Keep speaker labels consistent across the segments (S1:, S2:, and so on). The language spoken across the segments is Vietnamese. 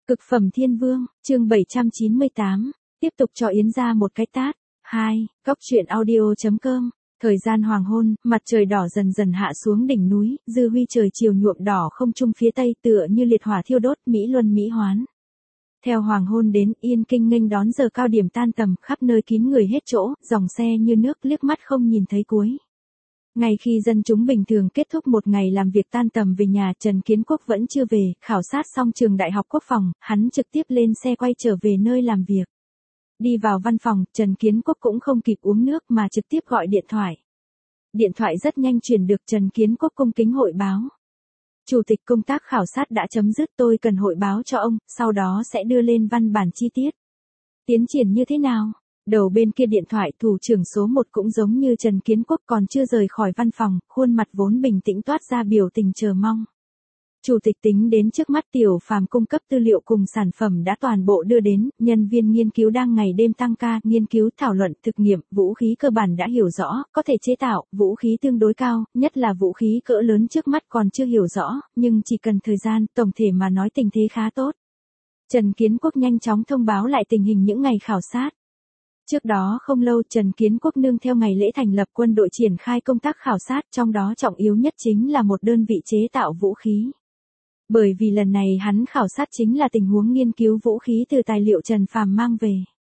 S1: Cực phẩm thiên vương, chương 798, tiếp tục cho Yến ra một cái tát. 2. Góc truyện audio.com. Thời gian hoàng hôn, mặt trời đỏ dần dần hạ xuống đỉnh núi, dư huy trời chiều nhuộm đỏ không trung phía tây tựa như liệt hỏa thiêu đốt, mỹ luân mỹ hoán. Theo hoàng hôn đến, Yên Kinh nghênh đón giờ cao điểm tan tầm, khắp nơi kín người hết chỗ, dòng xe như nước liếc mắt không nhìn thấy cuối. Ngay khi dân chúng bình thường kết thúc một ngày làm việc tan tầm về nhà, Trần Kiến Quốc vẫn chưa về, khảo sát xong trường Đại học Quốc phòng, hắn trực tiếp lên xe quay trở về nơi làm việc. Đi vào văn phòng, Trần Kiến Quốc cũng không kịp uống nước mà trực tiếp gọi điện thoại. Điện thoại rất nhanh truyền được, Trần Kiến Quốc cung kính hội báo. Chủ tịch công tác khảo sát đã chấm dứt, tôi cần hội báo cho ông, sau đó sẽ đưa lên văn bản chi tiết. Tiến triển như thế nào? Đầu bên kia điện thoại thủ trưởng số 1 cũng giống như Trần Kiến Quốc còn chưa rời khỏi văn phòng, khuôn mặt vốn bình tĩnh toát ra biểu tình chờ mong. Chủ tịch tính đến trước mắt Tiểu Phàm cung cấp tư liệu cùng sản phẩm đã toàn bộ đưa đến, nhân viên nghiên cứu đang ngày đêm tăng ca, nghiên cứu thảo luận, thực nghiệm, vũ khí cơ bản đã hiểu rõ, có thể chế tạo, vũ khí tương đối cao, nhất là vũ khí cỡ lớn trước mắt còn chưa hiểu rõ, nhưng chỉ cần thời gian, tổng thể mà nói tình thế khá tốt. Trần Kiến Quốc nhanh chóng thông báo lại tình hình những ngày khảo sát. Trước đó không lâu, Trần Kiến Quốc nương theo ngày lễ thành lập quân đội triển khai công tác khảo sát, trong đó trọng yếu nhất chính là một đơn vị chế tạo vũ khí. Bởi vì lần này hắn khảo sát chính là tình huống nghiên cứu vũ khí từ tài liệu Trần Phàm mang về.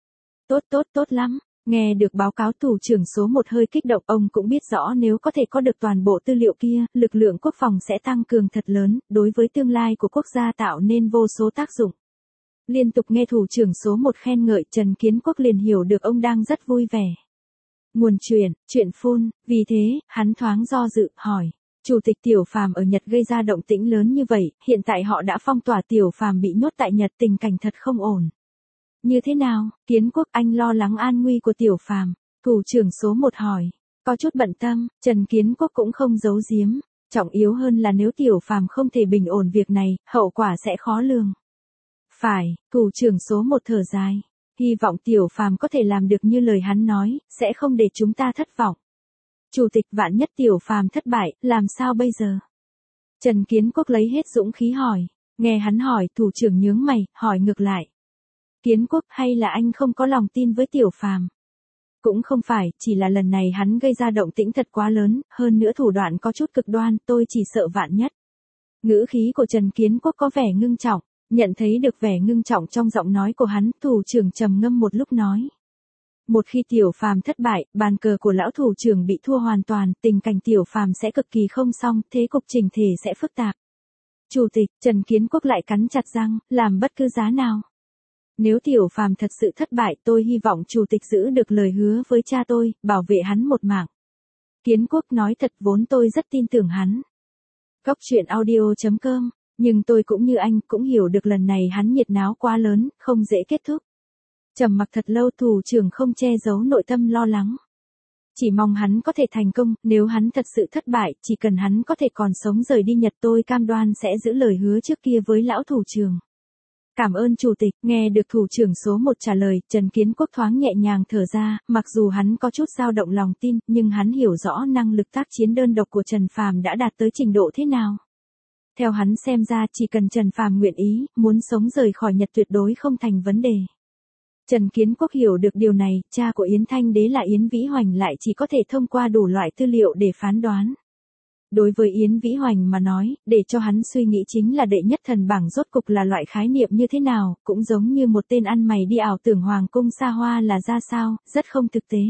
S1: Tốt lắm, nghe được báo cáo thủ trưởng số 1 hơi kích động, ông cũng biết rõ nếu có thể có được toàn bộ tư liệu kia, lực lượng quốc phòng sẽ tăng cường thật lớn, đối với tương lai của quốc gia tạo nên vô số tác dụng. Liên tục nghe thủ trưởng số 1 khen ngợi, Trần Kiến Quốc liền hiểu được ông đang rất vui vẻ. Nguồn chuyện phun, vì thế, hắn thoáng do dự, hỏi. Chủ tịch Tiểu Phàm ở Nhật gây ra động tĩnh lớn như vậy, hiện tại họ đã phong tỏa Tiểu Phàm bị nhốt tại Nhật, tình cảnh thật không ổn. Như thế nào, Kiến Quốc, anh lo lắng an nguy của Tiểu Phàm? Thủ trưởng số 1 hỏi. Có chút bận tâm, Trần Kiến Quốc cũng không giấu giếm. Trọng yếu hơn là nếu Tiểu Phàm không thể bình ổn việc này, hậu quả sẽ khó lường. Phải, thủ trưởng số 1 thở dài. Hy vọng Tiểu Phàm có thể làm được như lời hắn nói, sẽ không để chúng ta thất vọng. Chủ tịch, vạn nhất Tiểu Phàm thất bại, làm sao bây giờ? Trần Kiến Quốc lấy hết dũng khí hỏi. Nghe hắn hỏi, thủ trưởng nhướng mày, hỏi ngược lại. Kiến Quốc, hay là anh không có lòng tin với Tiểu Phàm? Cũng không phải, chỉ là lần này hắn gây ra động tĩnh thật quá lớn, hơn nữa thủ đoạn có chút cực đoan, tôi chỉ sợ vạn nhất. Ngữ khí của Trần Kiến Quốc có vẻ ngưng trọng. Nhận thấy được vẻ ngưng trọng trong giọng nói của hắn, thủ trưởng trầm ngâm một lúc nói. Một khi Tiểu Phàm thất bại, bàn cờ của lão thủ trưởng bị thua hoàn toàn, tình cảnh Tiểu Phàm sẽ cực kỳ không xong, thế cục chỉnh thể sẽ phức tạp. Chủ tịch, Trần Kiến Quốc lại cắn chặt răng, làm bất cứ giá nào. Nếu Tiểu Phàm thật sự thất bại, tôi hy vọng chủ tịch giữ được lời hứa với cha tôi, bảo vệ hắn một mạng. Kiến Quốc nói thật, vốn tôi rất tin tưởng hắn. Góc truyện audio.com. Nhưng tôi cũng như anh, cũng hiểu được lần này hắn nhiệt náo quá lớn, không dễ kết thúc. Trầm mặc thật lâu, thủ trưởng không che giấu nội tâm lo lắng. Chỉ mong hắn có thể thành công, nếu hắn thật sự thất bại, chỉ cần hắn có thể còn sống rời đi Nhật, tôi cam đoan sẽ giữ lời hứa trước kia với lão thủ trưởng. Cảm ơn chủ tịch. Nghe được thủ trưởng số 1 trả lời, Trần Kiến Quốc thoáng nhẹ nhàng thở ra, mặc dù hắn có chút dao động lòng tin, nhưng hắn hiểu rõ năng lực tác chiến đơn độc của Trần Phàm đã đạt tới trình độ thế nào. Theo hắn xem ra, chỉ cần Trần Phàm nguyện ý, muốn sống rời khỏi Nhật tuyệt đối không thành vấn đề. Trần Kiến Quốc hiểu được điều này, cha của Yến Thanh Đế là Yến Vĩ Hoành lại chỉ có thể thông qua đủ loại tư liệu để phán đoán. Đối với Yến Vĩ Hoành mà nói, để cho hắn suy nghĩ chính là đệ nhất thần bảng rốt cục là loại khái niệm như thế nào, cũng giống như một tên ăn mày đi ảo tưởng hoàng cung xa hoa là ra sao, rất không thực tế.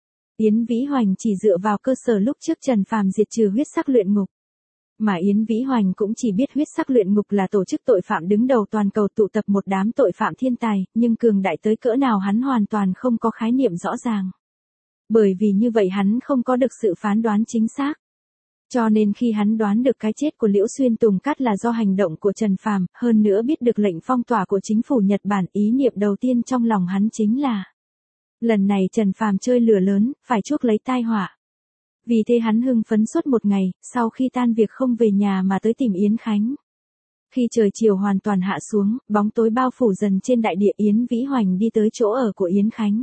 S1: Yến Vĩ Hoành chỉ dựa vào cơ sở lúc trước Trần Phàm diệt trừ huyết sắc luyện ngục. Mà Yến Vĩ Hoành cũng chỉ biết huyết sắc luyện ngục là tổ chức tội phạm đứng đầu toàn cầu tụ tập một đám tội phạm thiên tài, nhưng cường đại tới cỡ nào hắn hoàn toàn không có khái niệm rõ ràng. Bởi vì như vậy hắn không có được sự phán đoán chính xác. Cho nên khi hắn đoán được cái chết của Liễu Xuyên Tùng Cát là do hành động của Trần Phàm, hơn nữa biết được lệnh phong tỏa của chính phủ Nhật Bản, ý niệm đầu tiên trong lòng hắn chính là lần này Trần Phàm chơi lửa lớn, phải chuốc lấy tai họa. Vì thế hắn hưng phấn suốt một ngày, sau khi tan việc không về nhà mà tới tìm Yến Khánh. Khi trời chiều hoàn toàn hạ xuống, bóng tối bao phủ dần trên đại địa, Yến Vĩ Hoành đi tới chỗ ở của Yến Khánh.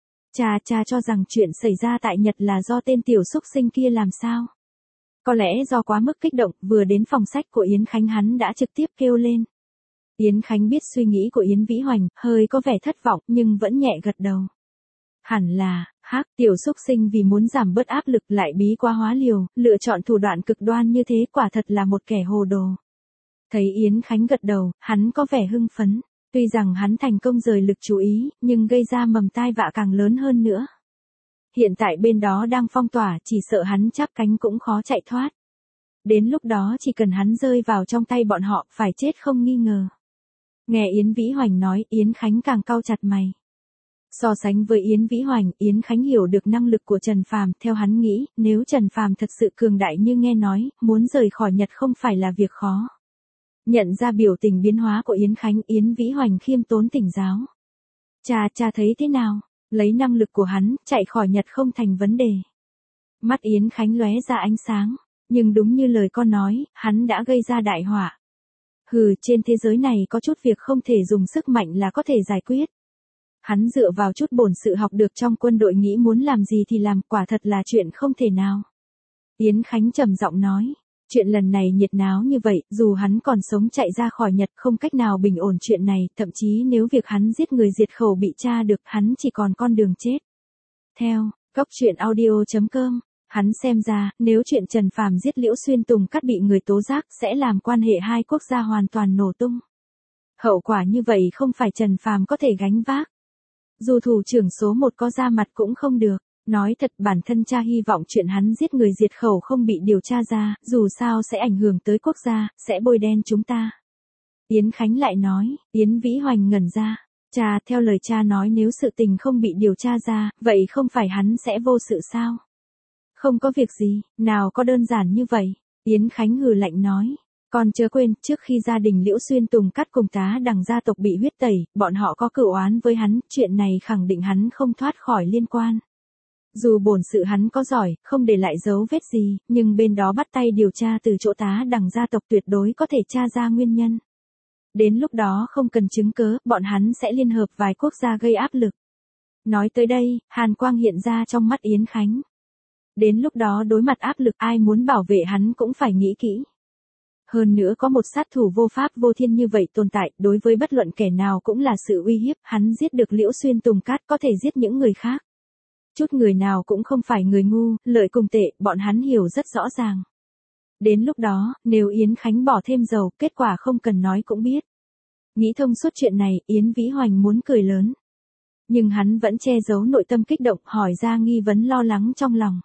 S1: Cha cho rằng chuyện xảy ra tại Nhật là do tên tiểu xúc sinh kia làm sao? Có lẽ do quá mức kích động, vừa đến phòng sách của Yến Khánh hắn đã trực tiếp kêu lên. Yến Khánh biết suy nghĩ của Yến Vĩ Hoành, hơi có vẻ thất vọng nhưng vẫn nhẹ gật đầu. Hẳn là, tiểu xúc sinh vì muốn giảm bớt áp lực lại bí quá hóa liều, lựa chọn thủ đoạn cực đoan như thế quả thật là một kẻ hồ đồ. Thấy Yến Khánh gật đầu, hắn có vẻ hưng phấn. Tuy rằng hắn thành công rời lực chú ý, nhưng gây ra mầm tai vạ càng lớn hơn nữa. Hiện tại bên đó đang phong tỏa, chỉ sợ hắn chắp cánh cũng khó chạy thoát. Đến lúc đó chỉ cần hắn rơi vào trong tay bọn họ, phải chết không nghi ngờ. Nghe Yến Vĩ Hoành nói, Yến Khánh càng cau chặt mày. So sánh với Yến Vĩ Hoành, Yến Khánh hiểu được năng lực của Trần Phàm, theo hắn nghĩ, nếu Trần Phàm thật sự cường đại như nghe nói, muốn rời khỏi Nhật không phải là việc khó. Nhận ra biểu tình biến hóa của Yến Khánh, Yến Vĩ Hoành khiêm tốn tỉnh giáo. Cha thấy thế nào? Lấy năng lực của hắn, chạy khỏi Nhật không thành vấn đề. Mắt Yến Khánh lóe ra ánh sáng, nhưng đúng như lời con nói, hắn đã gây ra đại họa. Trên thế giới này có chút việc không thể dùng sức mạnh là có thể giải quyết. Hắn dựa vào chút bổn sự học được trong quân đội nghĩ muốn làm gì thì làm, quả thật là chuyện không thể nào. Yến Khánh trầm giọng nói, chuyện lần này nhiệt náo như vậy, dù hắn còn sống chạy ra khỏi Nhật không cách nào bình ổn chuyện này, thậm chí nếu việc hắn giết người diệt khẩu bị tra được, hắn chỉ còn con đường chết. Theo, goctruyện.audio.com, hắn xem ra, nếu chuyện Trần Phàm giết Liễu Xuyên Tùng Cát bị người tố giác sẽ làm quan hệ hai quốc gia hoàn toàn nổ tung. Hậu quả như vậy không phải Trần Phàm có thể gánh vác. Dù thủ trưởng số 1 có ra mặt cũng không được. Nói thật, bản thân cha hy vọng chuyện hắn giết người diệt khẩu không bị điều tra ra, dù sao sẽ ảnh hưởng tới quốc gia, sẽ bôi đen chúng ta. Yến Khánh lại nói, Yến Vĩ Hoành ngẩn ra. Theo lời cha nói nếu sự tình không bị điều tra ra, vậy không phải hắn sẽ vô sự sao? Không có việc gì, nào có đơn giản như vậy. Yến Khánh hừ lạnh nói. Còn chớ quên, trước khi gia đình Liễu Xuyên Tùng Cát cùng Tá Đằng gia tộc bị huyết tẩy, bọn họ có cửu oán với hắn, chuyện này khẳng định hắn không thoát khỏi liên quan. Dù bổn sự hắn có giỏi, không để lại dấu vết gì, nhưng bên đó bắt tay điều tra từ chỗ Tá Đằng gia tộc tuyệt đối có thể tra ra nguyên nhân. Đến lúc đó không cần chứng cớ, bọn hắn sẽ liên hợp vài quốc gia gây áp lực. Nói tới đây, hàn quang hiện ra trong mắt Yến Khánh. Đến lúc đó đối mặt áp lực ai muốn bảo vệ hắn cũng phải nghĩ kỹ. Hơn nữa có một sát thủ vô pháp vô thiên như vậy tồn tại, đối với bất luận kẻ nào cũng là sự uy hiếp, hắn giết được Liễu Xuyên Tùng Cát có thể giết những người khác. Chút người nào cũng không phải người ngu, lợi cùng tệ, bọn hắn hiểu rất rõ ràng. Đến lúc đó, nếu Yến Khánh bỏ thêm dầu, kết quả không cần nói cũng biết. Nghĩ thông suốt chuyện này, Yến Vĩ Hoành muốn cười lớn. Nhưng hắn vẫn che giấu nội tâm kích động, hỏi ra nghi vấn lo lắng trong lòng.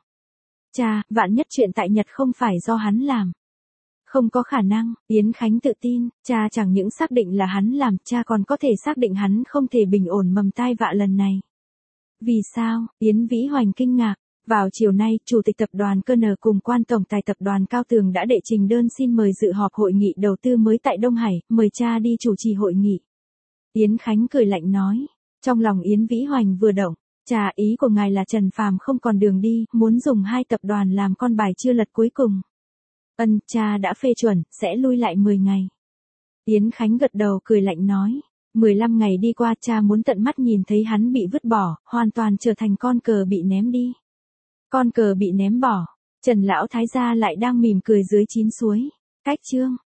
S1: Vạn nhất chuyện tại Nhật không phải do hắn làm. Không có khả năng, Yến Khánh tự tin, chẳng những xác định là hắn làm, còn có thể xác định hắn không thể bình ổn mầm tai vạ lần này. Vì sao? Yến Vĩ Hoành kinh ngạc. Vào chiều nay, Chủ tịch Tập đoàn KN cùng Quan Tổng Tài Tập đoàn Cao Tường đã đệ trình đơn xin mời dự họp hội nghị đầu tư mới tại Đông Hải, mời cha đi chủ trì hội nghị. Yến Khánh cười lạnh nói. Trong lòng Yến Vĩ Hoành vừa động. Ý của ngài là Trần Phàm không còn đường đi, muốn dùng hai tập đoàn làm con bài chưa lật cuối cùng. Cha đã phê chuẩn, sẽ lui lại 10 ngày. Yến Khánh gật đầu cười lạnh nói. 15 ngày đi qua, cha muốn tận mắt nhìn thấy hắn bị vứt bỏ, hoàn toàn trở thành con cờ bị ném đi. Con cờ bị ném bỏ, Trần Lão Thái gia lại đang mỉm cười dưới chín suối. Cách chương.